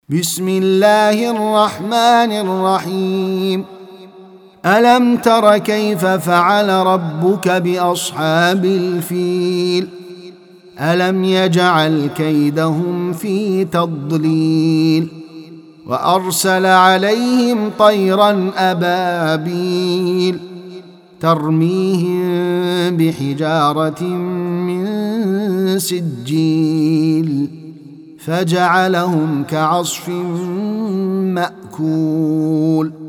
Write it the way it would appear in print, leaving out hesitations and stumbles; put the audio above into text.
بسم الله الرحمن الرحيم. ألم تر كيف فعل ربك بأصحاب الفيل؟ ألم يجعل كيدهم في تضليل وأرسل عليهم طيرا أبابيل ترميهم بحجارة من سجيل فجعلهم كعصف مأكول.